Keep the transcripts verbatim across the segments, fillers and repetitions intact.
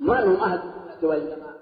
من هم أهل السنة والجماعة؟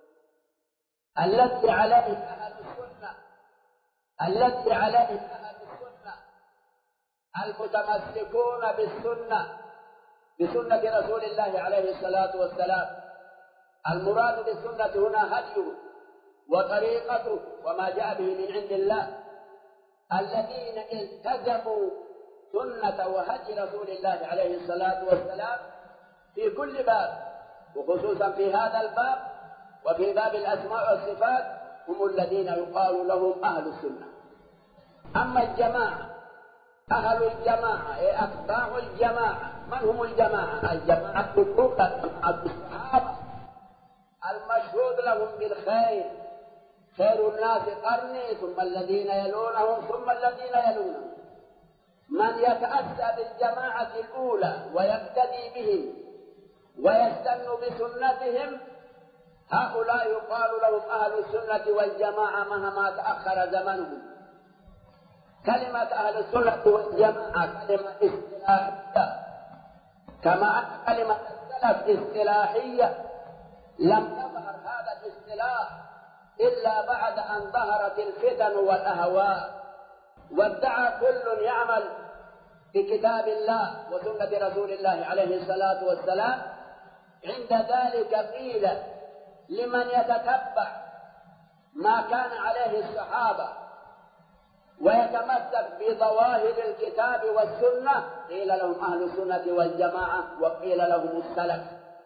الذي عليه أهل السنة الذي عليه أهل السنة المتمسكون بالسنة بسنة رسول الله عليه الصلاة والسلام. المراد بالسنة هنا هديه وطريقته وما جاء به من عند الله، الذين التزموا سنة وهدي رسول الله عليه الصلاة والسلام في كل باب، وخصوصا في هذا الباب وفي باب الأسماء والصفات، هم الذين يقال لهم أهل السنة. أما الجماعة، أهل الجماعة أي أتباع الجماعة، من هم الجماعة؟ الجماعة الكبرى، جماعة الصحابة المشهود لهم بالخير، خير الناس قرني ثم الذين يلونهم ثم الذين يلونهم. من يتأسى بالجماعة الأولى ويقتدي بهم ويستن بسنتهم، هؤلاء يقال لهم أهل السنة والجماعة مهما تأخر زمنهم. كلمة أهل السنة والجماعة كلمة اصطلاحية، كما أن كلمة السلف اصطلاحية. لم يظهر هذا الاصطلاح إلا بعد أن ظهرت الفتن والأهواء، وادعى كل يعمل بكتاب الله وسنة رسول الله عليه الصلاة والسلام. عند ذلك قيل لمن يتتبع ما كان عليه الصحابة ويتمسك بظواهر الكتاب والسنة، قيل لهم أهل السنة والجماعة وقيل لهم السلف.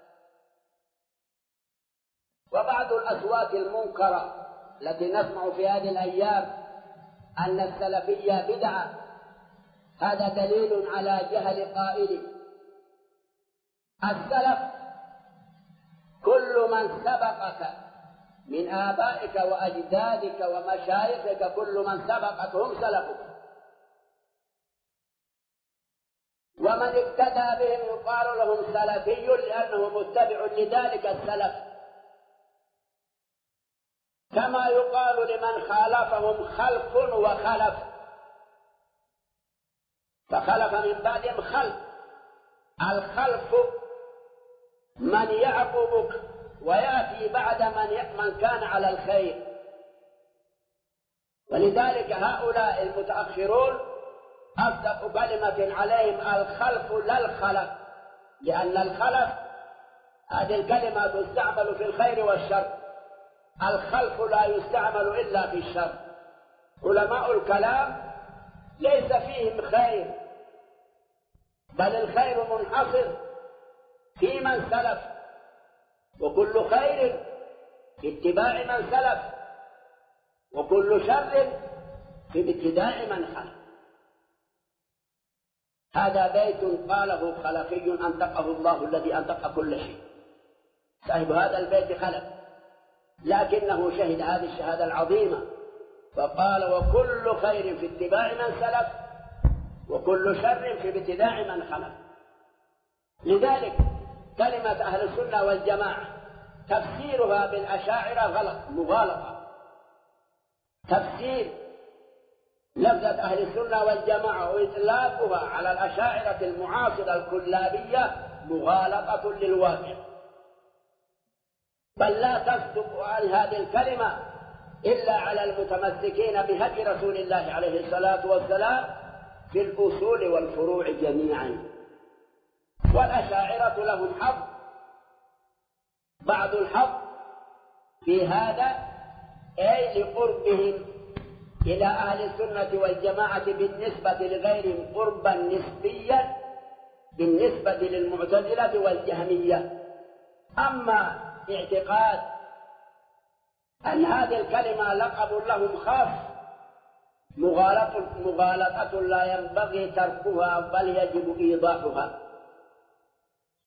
وبعض الأصوات المنكرة التي نسمع في هذه الأيام أن السلفية بدعة، هذا دليل على جهل قائله. السلف كل من سبقك من آبائك وأجدادك ومشايخك، كل من سبقك هم سلفك، ومن اقتدى بهم يقال لهم سلفي لأنه متبع لذلك السلف. كما يقال لمن خالفهم خلف وخلف، فخلف من بعدهم خلف. الخلف من يعقبك ويأتي بعد من من كان على الخير. ولذلك هؤلاء المتأخرون أصدق كلمة عليهم الخلف لا الخلف، لأن الخلف هذه الكلمة تستعمل في الخير والشر، الخلف لا يستعمل إلا في الشر. علماء الكلام ليس فيهم خير، بل الخير منحصر في من سلف، وكل خير في اتباع من سلف، وكل شر في ابتداع من خلف. هذا بيت قاله خلفي أنطقه الله الذي أنطق كل شيء. صاحب هذا البيت خلف، لكنه شهد هذه الشهادة العظيمة فقال وكل خير في اتباع من سلف وكل شر في ابتداع من خلف. لذلك كلمة أهل السنة والجماعة تفسيرها بالأشاعرة غلط، مغالطة. تفسير لفظة أهل السنة والجماعة وإطلاقها على الأشاعرة المعاصرة الكلابية مغالطة للواقع، بل لا تصدق عن هذه الكلمة إلا على المتمسكين بهدي رسول الله عليه الصلاة والسلام في الأصول والفروع جميعا. والأشاعرة لهم حظ، بعض الحظ في هذا، أي لقربهم إلى أهل السنة والجماعة بالنسبة لغيرهم قربا نسبيا بالنسبة للمعتزلة والجهمية. أما اعتقاد أن هذه الكلمة لقب لهم خاص مغالطة, مغالطة لا ينبغي تركها بل يجب إيضاحها.